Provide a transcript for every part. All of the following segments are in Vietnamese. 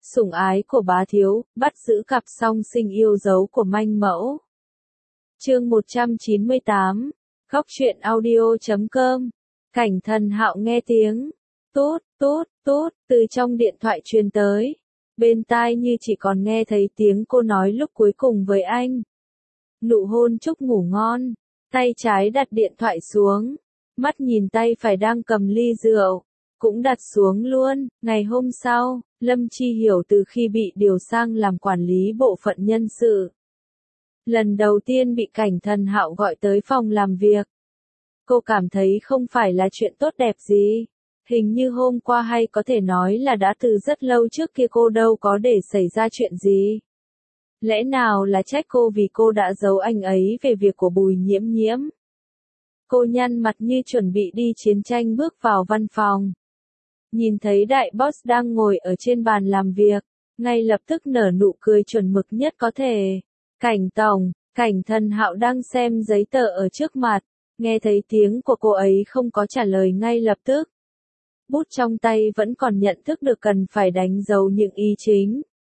Sủng ái của bá thiếu, bắt giữ cặp song sinh yêu dấu của manh mẫu. Chương 198, Góc truyện audio.com. Cảnh Thần Hạo nghe tiếng tút tút tút từ trong điện thoại truyền tới, bên tai như chỉ còn nghe thấy tiếng cô nói lúc cuối cùng với anh. Nụ hôn chúc ngủ ngon, tay trái đặt điện thoại xuống, mắt nhìn tay phải đang cầm ly rượu, cũng đặt xuống luôn. Ngày hôm sau, Lâm Chi Hiểu từ khi bị điều sang làm quản lý bộ phận nhân sự, lần đầu tiên bị Cảnh Thần Hạo gọi tới phòng làm việc. Cô cảm thấy không phải là chuyện tốt đẹp gì. Hình như hôm qua hay có thể nói là đã từ rất lâu trước kia cô đâu có để xảy ra chuyện gì. Lẽ nào là trách cô vì cô đã giấu anh ấy về việc của Bùi Nhiễm Nhiễm. Cô nhăn mặt như chuẩn bị đi chiến tranh bước vào văn phòng. Nhìn thấy đại boss đang ngồi ở trên bàn làm việc, ngay lập tức nở nụ cười chuẩn mực nhất có thể. Cảnh tổng, Cảnh Thần Hạo đang xem giấy tờ ở trước mặt, nghe thấy tiếng của cô ấy không có trả lời ngay lập tức. Bút trong tay vẫn còn nhận thức được cần phải đánh dấu những ý chính.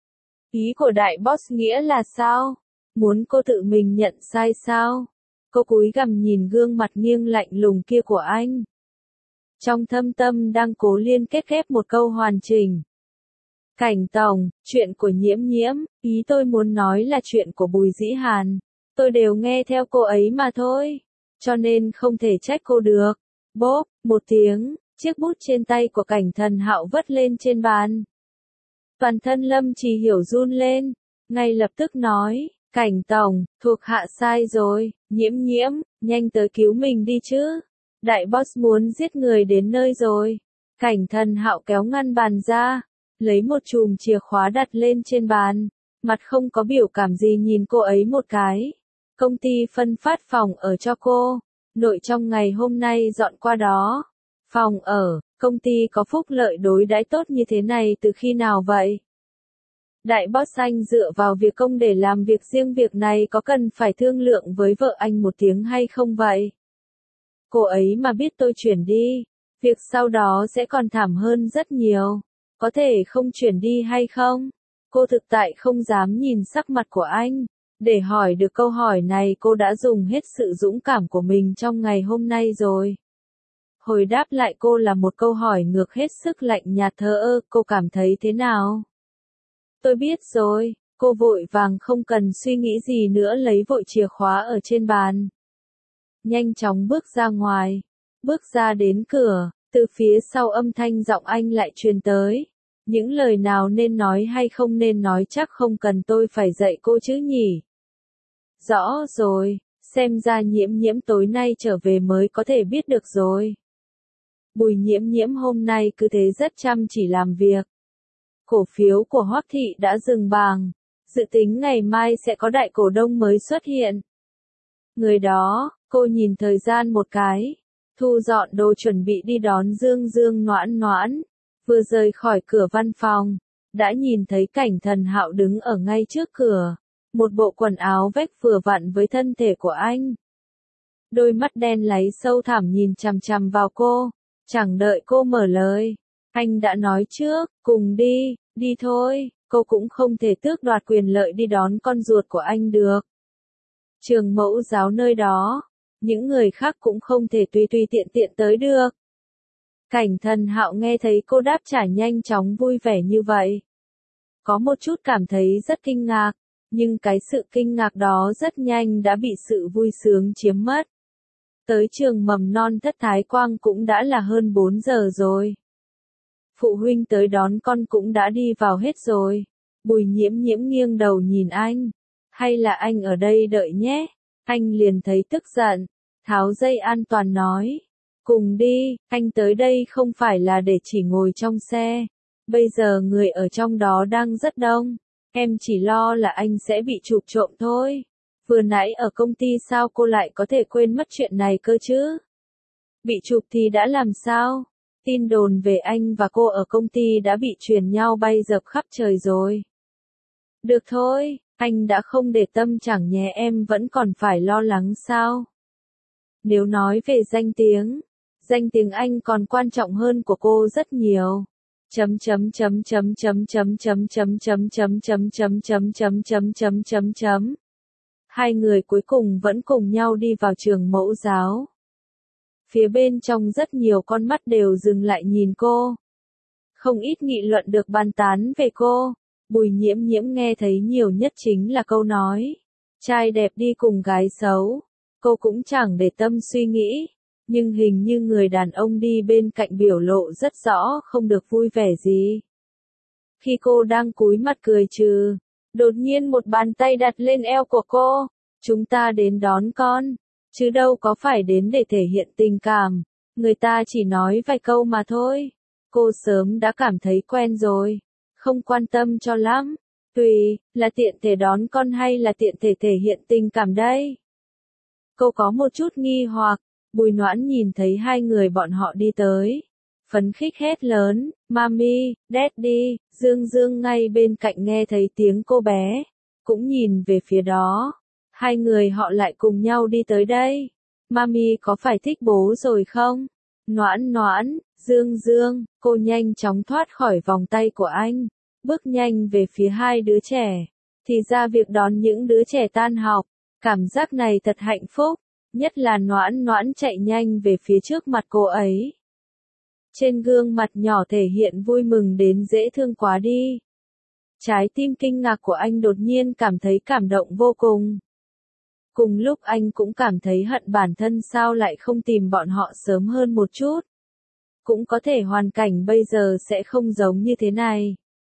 Ý của đại boss nghĩa là sao? Muốn cô tự mình nhận sai sao? Cô cúi gằm nhìn gương mặt nghiêng lạnh lùng kia của anh. Trong thâm tâm đang cố liên kết ghép một câu hoàn chỉnh. Cảnh tổng, chuyện của Nhiễm Nhiễm, ý tôi muốn nói là chuyện của Bùi Dĩ Hàn. Tôi đều nghe theo cô ấy mà thôi, cho nên không thể trách cô được. Bốp, một tiếng, chiếc bút trên tay của Cảnh Thần Hạo vất lên trên bàn. Toàn thân Lâm Chỉ Hiểu run lên, ngay lập tức nói, Cảnh tổng, thuộc hạ sai rồi, Nhiễm Nhiễm, nhanh tới cứu mình đi chứ. Đại boss muốn giết người đến nơi rồi. Cảnh Thần Hạo kéo ngăn bàn ra, lấy một chùm chìa khóa đặt lên trên bàn, mặt không có biểu cảm gì nhìn cô ấy một cái. Công ty phân phát phòng ở cho cô, nội trong ngày hôm nay dọn qua đó. Phòng ở, công ty có phúc lợi đối đãi tốt như thế này từ khi nào vậy? Đại boss anh dựa vào việc công để làm việc riêng, việc này có cần phải thương lượng với vợ anh một tiếng hay không vậy? Cô ấy mà biết tôi chuyển đi, việc sau đó sẽ còn thảm hơn rất nhiều. Có thể không chuyển đi hay không? Cô thực tại không dám nhìn sắc mặt của anh. Để hỏi được câu hỏi này cô đã dùng hết sự dũng cảm của mình trong ngày hôm nay rồi. Hồi đáp lại cô là một câu hỏi ngược hết sức lạnh nhạt thờ ơ, cô cảm thấy thế nào? Tôi biết rồi, cô vội vàng không cần suy nghĩ gì nữa lấy vội chìa khóa ở trên bàn. Nhanh chóng bước ra ngoài, bước ra đến cửa, từ phía sau âm thanh giọng anh lại truyền tới. Những lời nào nên nói hay không nên nói chắc không cần tôi phải dạy cô chứ nhỉ? Rõ rồi, xem ra Nhiễm Nhiễm tối nay trở về mới có thể biết được rồi. Bùi Nhiễm Nhiễm hôm nay cứ thế rất chăm chỉ làm việc. Cổ phiếu của Hoắc Thị đã dừng bàng, dự tính ngày mai sẽ có đại cổ đông mới xuất hiện. Người đó, cô nhìn thời gian một cái, thu dọn đồ chuẩn bị đi đón Dương Dương Noãn Noãn, vừa rời khỏi cửa văn phòng, đã nhìn thấy Cảnh Thần Hạo đứng ở ngay trước cửa, một bộ quần áo vách vừa vặn với thân thể của anh. Đôi mắt đen láy sâu thẳm nhìn chằm chằm vào cô, chẳng đợi cô mở lời, anh đã nói trước, cùng đi, đi thôi, cô cũng không thể tước đoạt quyền lợi đi đón con ruột của anh được. Trường mẫu giáo nơi đó, những người khác cũng không thể tùy tùy tiện tiện tới được. Cảnh Thần Hạo nghe thấy cô đáp trả nhanh chóng vui vẻ như vậy. Có một chút cảm thấy rất kinh ngạc, nhưng cái sự kinh ngạc đó rất nhanh đã bị sự vui sướng chiếm mất. Tới trường mầm non Thất Thái Quang cũng đã là hơn 4 giờ rồi. Phụ huynh tới đón con cũng đã đi vào hết rồi. Bùi Nhiễm Nhiễm nghiêng đầu nhìn anh. Hay là anh ở đây đợi nhé? Anh liền thấy tức giận, tháo dây an toàn nói. Cùng đi, anh tới đây không phải là để chỉ ngồi trong xe. Bây giờ người ở trong đó đang rất đông. Em chỉ lo là anh sẽ bị chụp trộm thôi. Vừa nãy ở công ty sao cô lại có thể quên mất chuyện này cơ chứ? Bị chụp thì đã làm sao? Tin đồn về anh và cô ở công ty đã bị truyền nhau bay dập khắp trời rồi. Được thôi, anh đã không để tâm chẳng nhé, em vẫn còn phải lo lắng sao? Nếu nói về danh tiếng anh còn quan trọng hơn của cô rất nhiều. chấm chấm chấm chấm chấm chấm chấm chấm chấm chấm chấm chấm chấm chấm chấm chấm chấm chấm. Hai người cuối cùng vẫn cùng nhau đi vào trường mẫu giáo. Phía bên trong rất nhiều con mắt đều dừng lại nhìn cô. Không ít nghị luận được bàn tán về cô. Bùi Nhiễm Nhiễm nghe thấy nhiều nhất chính là câu nói. Trai đẹp đi cùng gái xấu. Cô cũng chẳng để tâm suy nghĩ. Nhưng hình như người đàn ông đi bên cạnh biểu lộ rất rõ không được vui vẻ gì. Khi cô đang cúi mặt cười trừ, đột nhiên một bàn tay đặt lên eo của cô. Chúng ta đến đón con, chứ đâu có phải đến để thể hiện tình cảm. Người ta chỉ nói vài câu mà thôi. Cô sớm đã cảm thấy quen rồi, không quan tâm cho lắm. Tùy, là tiện thể đón con hay là tiện thể thể hiện tình cảm đây? Cô có một chút nghi hoặc. Bùi Noãn nhìn thấy hai người bọn họ đi tới. Phấn khích hét lớn, Mami, Daddy, Dương Dương ngay bên cạnh nghe thấy tiếng cô bé. Cũng nhìn về phía đó. Hai người họ lại cùng nhau đi tới đây. Mami có phải thích bố rồi không? Noãn Noãn, Dương Dương, cô nhanh chóng thoát khỏi vòng tay của anh. Bước nhanh về phía hai đứa trẻ. Thì ra việc đón những đứa trẻ tan học. Cảm giác này thật hạnh phúc. Nhất là Noãn Noãn chạy nhanh về phía trước mặt cô ấy. Trên gương mặt nhỏ thể hiện vui mừng đến dễ thương quá đi. Trái tim kinh ngạc của anh đột nhiên cảm thấy cảm động vô cùng. Cùng lúc anh cũng cảm thấy hận bản thân sao lại không tìm bọn họ sớm hơn một chút. Cũng có thể hoàn cảnh bây giờ sẽ không giống như thế này.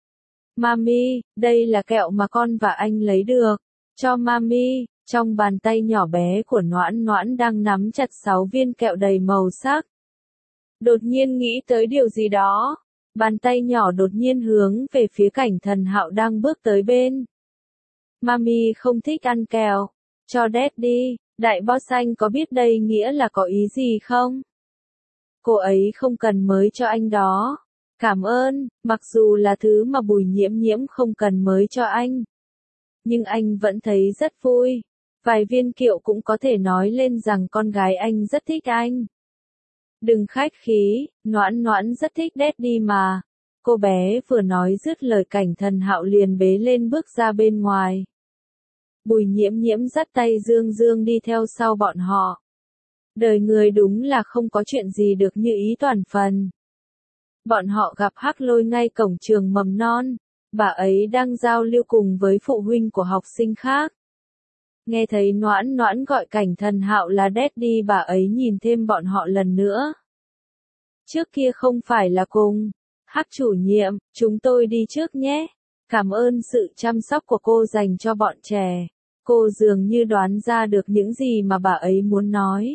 Mami, đây là kẹo mà con và anh lấy được. Cho Mami. Trong bàn tay nhỏ bé của Noãn Noãn đang nắm chặt 6 viên kẹo đầy màu sắc. Đột nhiên nghĩ tới điều gì đó. Bàn tay nhỏ đột nhiên hướng về phía Cảnh Thần Hạo đang bước tới bên. Mami không thích ăn kẹo. Cho Daddy, đại boss anh có biết đây nghĩa là có ý gì không? Cô ấy không cần mới cho anh đó. Cảm ơn, mặc dù là thứ mà Bùi Nhiễm Nhiễm không cần mới cho anh. Nhưng anh vẫn thấy rất vui. Vài viên kẹo cũng có thể nói lên rằng con gái anh rất thích anh. Đừng khách khí, Noãn Noãn rất thích Daddy mà. Cô bé vừa nói dứt lời Cảnh Thần Hạo liền bế lên bước ra bên ngoài. Bùi Nhiễm Nhiễm dắt tay Dương Dương đi theo sau bọn họ. Đời người đúng là không có chuyện gì được như ý toàn phần. Bọn họ gặp Hắc Lôi ngay cổng trường mầm non. Bà ấy đang giao lưu cùng với phụ huynh của học sinh khác. Nghe thấy Noãn Noãn gọi Cảnh Thần Hạo là Daddy, bà ấy nhìn thêm bọn họ lần nữa. Trước kia không phải là cùng. Hắc chủ nhiệm, chúng tôi đi trước nhé. Cảm ơn sự chăm sóc của cô dành cho bọn trẻ. Cô dường như đoán ra được những gì mà bà ấy muốn nói.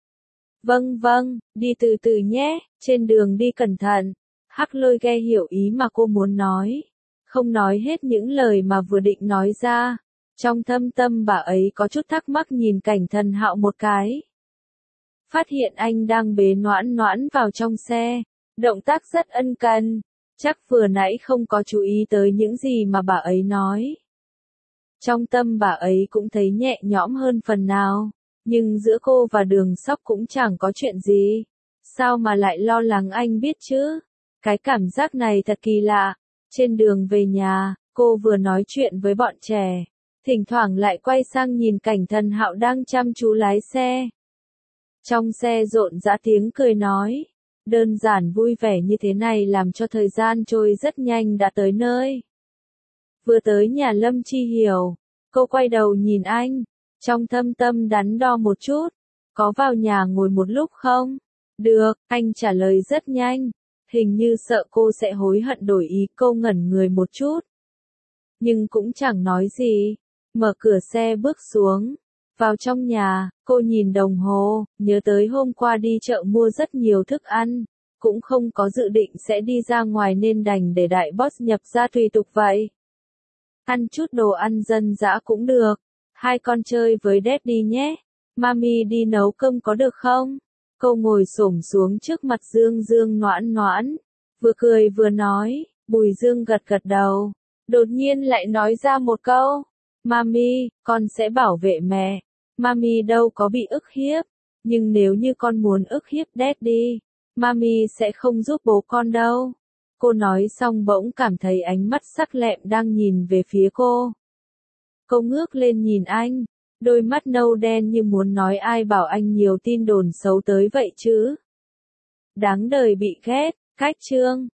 Vâng vâng, đi từ từ nhé, trên đường đi cẩn thận. Hắc Lôi nghe hiểu ý mà cô muốn nói. Không nói hết những lời mà vừa định nói ra. Trong thâm tâm bà ấy có chút thắc mắc nhìn Cảnh Thần Hạo một cái. Phát hiện anh đang bế Noãn Noãn vào trong xe. Động tác rất ân cần. Chắc vừa nãy không có chú ý tới những gì mà bà ấy nói. Trong tâm bà ấy cũng thấy nhẹ nhõm hơn phần nào. Nhưng giữa cô và Đường Sóc cũng chẳng có chuyện gì. Sao mà lại lo lắng anh biết chứ? Cái cảm giác này thật kỳ lạ. Trên đường về nhà, cô vừa nói chuyện với bọn trẻ. Thỉnh thoảng lại quay sang nhìn Cảnh Thần Hạo đang chăm chú lái xe. Trong xe rộn rã tiếng cười nói. Đơn giản vui vẻ như thế này làm cho thời gian trôi rất nhanh đã tới nơi. Vừa tới nhà Lâm Chi Hiểu, cô quay đầu nhìn anh. Trong thâm tâm đắn đo một chút. Có vào nhà ngồi một lúc không? Được, anh trả lời rất nhanh. Hình như sợ cô sẽ hối hận đổi ý, cô ngẩn người một chút. Nhưng cũng chẳng nói gì. Mở cửa xe bước xuống. Vào trong nhà, cô nhìn đồng hồ, nhớ tới hôm qua đi chợ mua rất nhiều thức ăn. Cũng không có dự định sẽ đi ra ngoài nên đành để đại boss nhập ra tùy tục vậy. Ăn chút đồ ăn dân dã cũng được. Hai con chơi với Daddy nhé. Mami đi nấu cơm có được không? Cô ngồi xổm xuống trước mặt Dương Dương Noãn Noãn. Vừa cười vừa nói. Bùi Dương gật gật đầu. Đột nhiên lại nói ra một câu. Mami, con sẽ bảo vệ mẹ. Mami đâu có bị ức hiếp. Nhưng nếu như con muốn ức hiếp Daddy, Mami sẽ không giúp bố con đâu. Cô nói xong bỗng cảm thấy ánh mắt sắc lẹm đang nhìn về phía cô. Cô ngước lên nhìn anh, đôi mắt nâu đen như muốn nói ai bảo anh nhiều tin đồn xấu tới vậy chứ. Đáng đời bị ghét, cách chương.